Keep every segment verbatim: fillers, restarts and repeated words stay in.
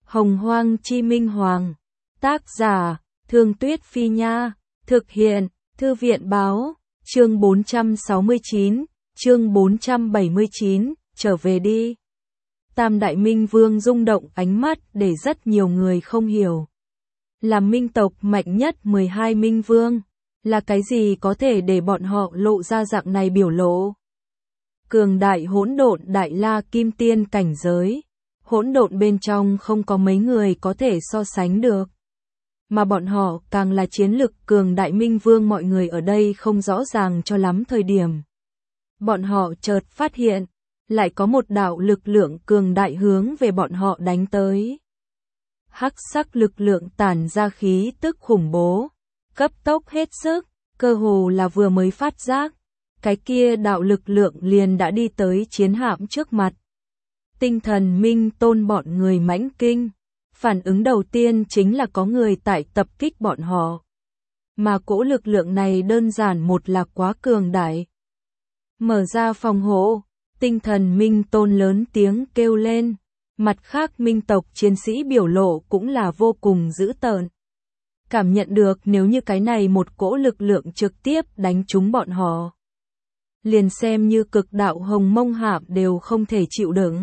Hồng Hoang Chi Minh Hoàng. Tác giả, Thương Tuyết Phi Nha. Thực hiện, Thư viện Báo. Chương bốn trăm sáu mươi chín, chương bốn trăm bảy mươi chín, trở về đi. Tam Đại Minh Vương rung động ánh mắt để rất nhiều người không hiểu. Là minh tộc mạnh nhất mười hai Minh Vương, là cái gì có thể để bọn họ lộ ra dạng này biểu lộ? Cường đại hỗn độn đại la kim tiên cảnh giới, hỗn độn bên trong không có mấy người có thể so sánh được. Mà bọn họ càng là chiến lực cường đại Minh Vương, mọi người ở đây không rõ ràng cho lắm thời điểm. Bọn họ chợt phát hiện, lại có một đạo lực lượng cường đại hướng về bọn họ đánh tới. Hắc sắc lực lượng tản ra khí tức khủng bố, cấp tốc hết sức, cơ hồ là vừa mới phát giác, cái kia đạo lực lượng liền đã đi tới chiến hạm trước mặt. Tinh thần Minh Tôn bọn người mãnh kinh, phản ứng đầu tiên chính là có người tại tập kích bọn họ. Mà cỗ lực lượng này đơn giản một là quá cường đại. Mở ra phòng hộ, tinh thần Minh Tôn lớn tiếng kêu lên, mặt khác minh tộc chiến sĩ biểu lộ cũng là vô cùng dữ tợn. Cảm nhận được nếu như cái này một cỗ lực lượng trực tiếp đánh trúng bọn họ, liền xem như cực đạo hồng mông hạm đều không thể chịu đựng.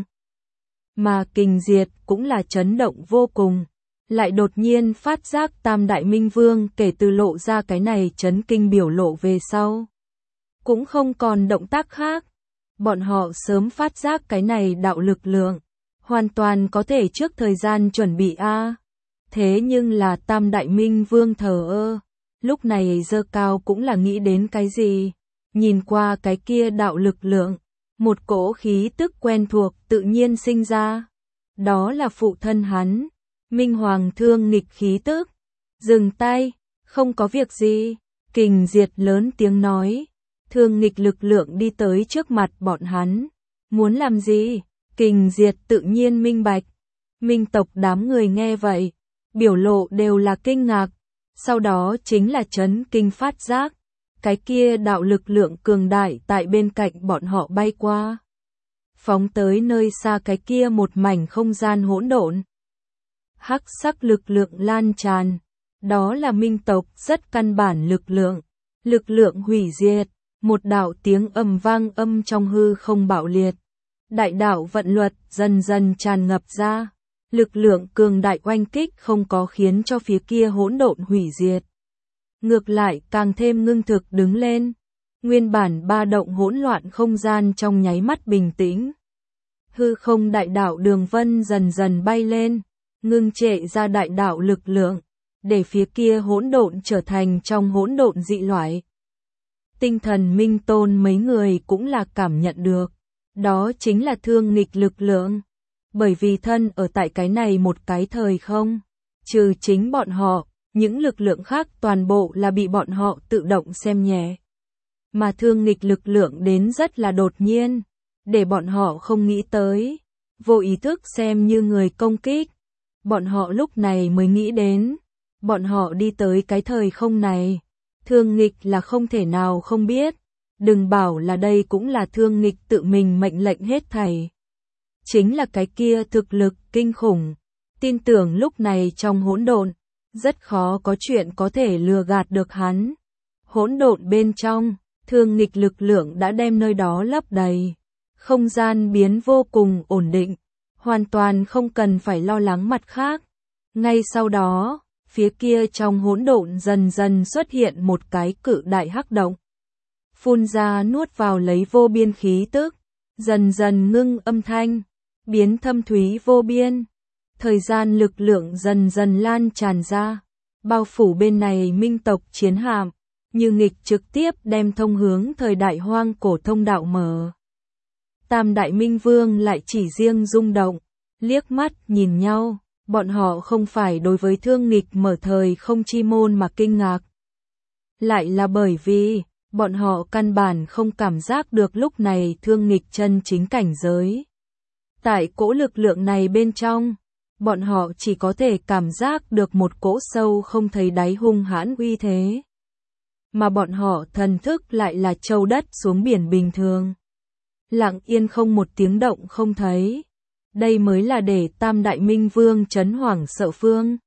Mà Kình Diệt cũng là chấn động vô cùng, lại đột nhiên phát giác Tam Đại Minh Vương kể từ lộ ra cái này chấn kinh biểu lộ về sau, cũng không còn động tác khác. Bọn họ sớm phát giác cái này đạo lực lượng, hoàn toàn có thể trước thời gian chuẩn bị a. À. Thế nhưng là Tam Đại Minh Vương thờ ơ, lúc này giơ cao cũng là nghĩ đến cái gì, nhìn qua cái kia đạo lực lượng, một cỗ khí tức quen thuộc tự nhiên sinh ra. Đó là phụ thân hắn, Minh Hoàng Thương Nghịch khí tức. Dừng tay, không có việc gì, Kình Diệt lớn tiếng nói. Thương Nghịch lực lượng đi tới trước mặt bọn hắn. Muốn làm gì? Kình Diệt tự nhiên minh bạch. Minh tộc đám người nghe vậy, biểu lộ đều là kinh ngạc. Sau đó chính là chấn kinh phát giác. Cái kia đạo lực lượng cường đại tại bên cạnh bọn họ bay qua, phóng tới nơi xa cái kia một mảnh không gian hỗn độn. Hắc sắc lực lượng lan tràn, đó là minh tộc rất căn bản lực lượng, lực lượng hủy diệt. Một đạo tiếng ầm vang âm trong hư không bạo liệt, đại đạo vận luật dần dần tràn ngập ra, lực lượng cường đại oanh kích không có khiến cho phía kia hỗn độn hủy diệt, ngược lại càng thêm ngưng thực đứng lên. Nguyên bản ba động hỗn loạn không gian trong nháy mắt bình tĩnh. Hư không đại đạo đường vân dần dần bay lên, ngưng trệ ra đại đạo lực lượng, để phía kia hỗn độn trở thành trong hỗn độn dị loại. Tinh thần Minh Tôn mấy người cũng là cảm nhận được, đó chính là thương nghịch lực lượng. Bởi vì thân ở tại cái này một cái thời không, trừ chính bọn họ, những lực lượng khác toàn bộ là bị bọn họ tự động xem nhẹ. Mà thương nghịch lực lượng đến rất là đột nhiên, để bọn họ không nghĩ tới, vô ý thức xem như người công kích. Bọn họ lúc này mới nghĩ đến, bọn họ đi tới cái thời không này, thương nghịch là không thể nào không biết, đừng bảo là đây cũng là thương nghịch tự mình mệnh lệnh hết thảy. Chính là cái kia thực lực kinh khủng, tin tưởng lúc này trong hỗn độn, rất khó có chuyện có thể lừa gạt được hắn. Hỗn độn bên trong, thương nghịch lực lượng đã đem nơi đó lấp đầy, không gian biến vô cùng ổn định, hoàn toàn không cần phải lo lắng mặt khác. Ngay sau đó, phía kia trong hỗn độn dần dần xuất hiện một cái cự đại hắc động, phun ra nuốt vào lấy vô biên khí tức, dần dần ngưng âm thanh, biến thâm thúy vô biên. Thời gian lực lượng dần dần lan tràn ra, bao phủ bên này minh tộc chiến hạm, như nghịch trực tiếp đem thông hướng thời đại hoang cổ thông đạo mở. Tam Đại Minh Vương lại chỉ riêng rung động, liếc mắt nhìn nhau, bọn họ không phải đối với thương nghịch mở thời không chi môn mà kinh ngạc. Lại là bởi vì, bọn họ căn bản không cảm giác được lúc này thương nghịch chân chính cảnh giới. Tại cỗ lực lượng này bên trong, bọn họ chỉ có thể cảm giác được một cỗ sâu không thấy đáy hung hãn uy thế. Mà bọn họ thần thức lại là châu đất xuống biển bình thường. Lặng yên không một tiếng động không thấy. Đây mới là để Tam Đại Minh Vương chấn hoảng sợ phương.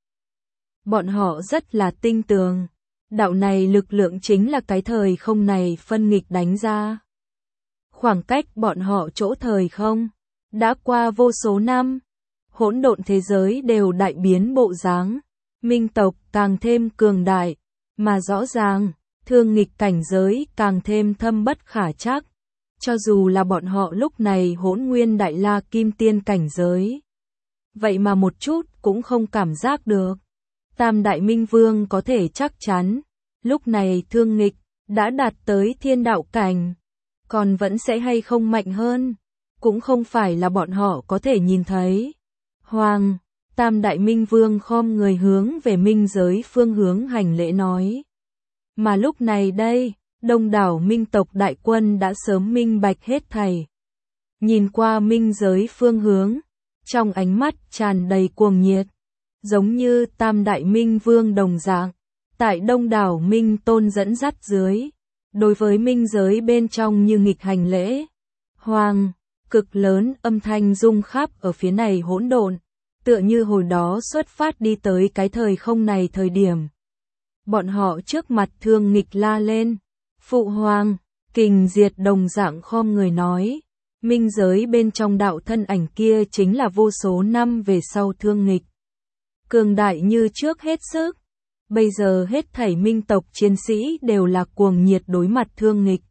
Bọn họ rất là tinh tường. Đạo này lực lượng chính là cái thời không này phân nghịch đánh ra. Khoảng cách bọn họ chỗ thời không đã qua vô số năm. Hỗn độn thế giới đều đại biến bộ dáng. Minh tộc càng thêm cường đại. Mà rõ ràng, thương nghịch cảnh giới càng thêm thâm bất khả trắc. Cho dù là bọn họ lúc này hỗn nguyên đại la kim tiên cảnh giới. Vậy mà một chút cũng không cảm giác được. Tam Đại Minh Vương có thể chắc chắn. Lúc này thương nghịch đã đạt tới thiên đạo cảnh. Còn vẫn sẽ hay không mạnh hơn. Cũng không phải là bọn họ có thể nhìn thấy. Hoàng, Tam Đại Minh Vương khom người hướng về minh giới phương hướng hành lễ nói. Mà lúc này đây, đông đảo minh tộc đại quân đã sớm minh bạch hết thảy. Nhìn qua minh giới phương hướng, trong ánh mắt tràn đầy cuồng nhiệt, giống như Tam Đại Minh Vương đồng dạng, tại đông đảo minh tôn dẫn dắt dưới, đối với minh giới bên trong như nghịch hành lễ. Hoàng, cực lớn âm thanh rung khắp ở phía này hỗn độn, tựa như hồi đó xuất phát đi tới cái thời không này thời điểm. Bọn họ trước mặt thương nghịch la lên. Phụ hoàng, Kình Diệt đồng dạng khom người nói. Minh giới bên trong đạo thân ảnh kia chính là vô số năm về sau thương nghịch. Cường đại như trước hết sức. Bây giờ hết thảy minh tộc chiến sĩ đều là cuồng nhiệt đối mặt thương nghịch.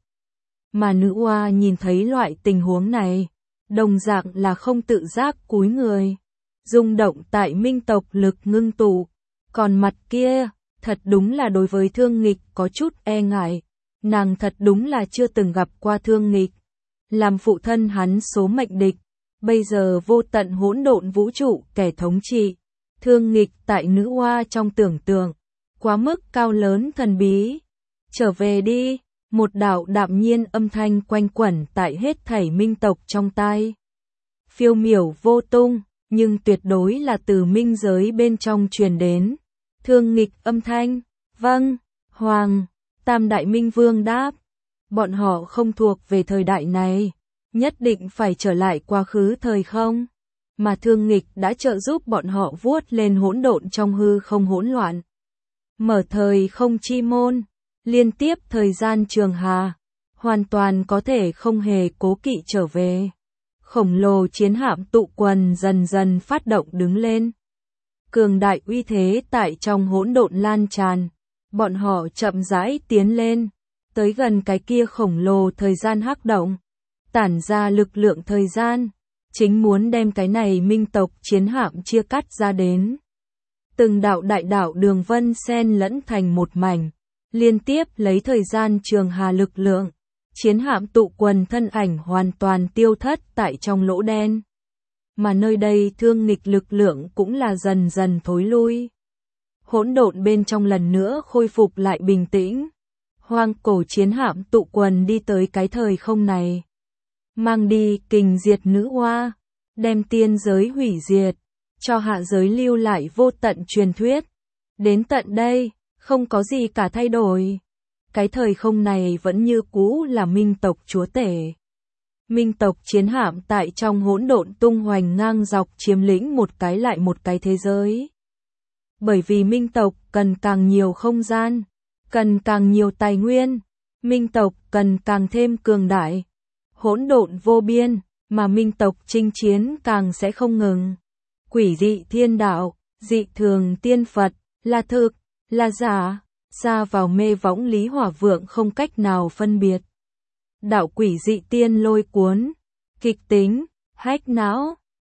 Mà nữ oa nhìn thấy loại tình huống này, đồng dạng là không tự giác cúi người. Rung động tại minh tộc lực ngưng tụ. Còn mặt kia, thật đúng là đối với thương nghịch có chút e ngại. Nàng thật đúng là chưa từng gặp qua thương nghịch. Làm phụ thân hắn số mệnh địch. Bây giờ vô tận hỗn độn vũ trụ kẻ thống trị. Thương nghịch tại nữ oa trong tưởng tượng. Quá mức cao lớn thần bí. Trở về đi. Một đạo đạm nhiên âm thanh quanh quẩn tại hết thảy minh tộc trong tai. Phiêu miểu vô tung. Nhưng tuyệt đối là từ minh giới bên trong truyền đến. Thương nghịch âm thanh. Vâng, Hoàng. Tam Đại Minh Vương đáp. Bọn họ không thuộc về thời đại này. Nhất định phải trở lại quá khứ thời không. Mà thương nghịch đã trợ giúp bọn họ vuốt lên hỗn độn trong hư không hỗn loạn. Mở thời không chi môn. Liên tiếp thời gian trường hà. Hoàn toàn có thể không hề cố kỵ trở về. Khổng lồ chiến hạm tụ quần dần dần phát động đứng lên. Cường đại uy thế tại trong hỗn độn lan tràn. Bọn họ chậm rãi tiến lên, tới gần cái kia khổng lồ thời gian hắc động, tản ra lực lượng thời gian, chính muốn đem cái này minh tộc chiến hạm chia cắt ra đến. Từng đạo đại đạo đường vân xen lẫn thành một mảnh, liên tiếp lấy thời gian trường hà lực lượng, chiến hạm tụ quần thân ảnh hoàn toàn tiêu thất tại trong lỗ đen. Mà nơi đây thương nghịch lực lượng cũng là dần dần thối lui. Hỗn độn bên trong lần nữa khôi phục lại bình tĩnh. Hoang cổ chiến hạm tụ quần đi tới cái thời không này. Mang đi Kình Diệt nữ oa, đem tiên giới hủy diệt, cho hạ giới lưu lại vô tận truyền thuyết. Đến tận đây, không có gì cả thay đổi. Cái thời không này vẫn như cũ là minh tộc chúa tể. Minh tộc chiến hạm tại trong hỗn độn tung hoành ngang dọc chiếm lĩnh một cái lại một cái thế giới. Bởi vì minh tộc cần càng nhiều không gian, cần càng nhiều tài nguyên, minh tộc cần càng thêm cường đại. Hỗn độn vô biên, mà minh tộc chinh chiến càng sẽ không ngừng. Quỷ dị thiên đạo, dị thường tiên Phật, là thực, là giả, xa vào mê võng lý hỏa vượng không cách nào phân biệt. Đạo quỷ dị tiên lôi cuốn, kịch tính, hách não,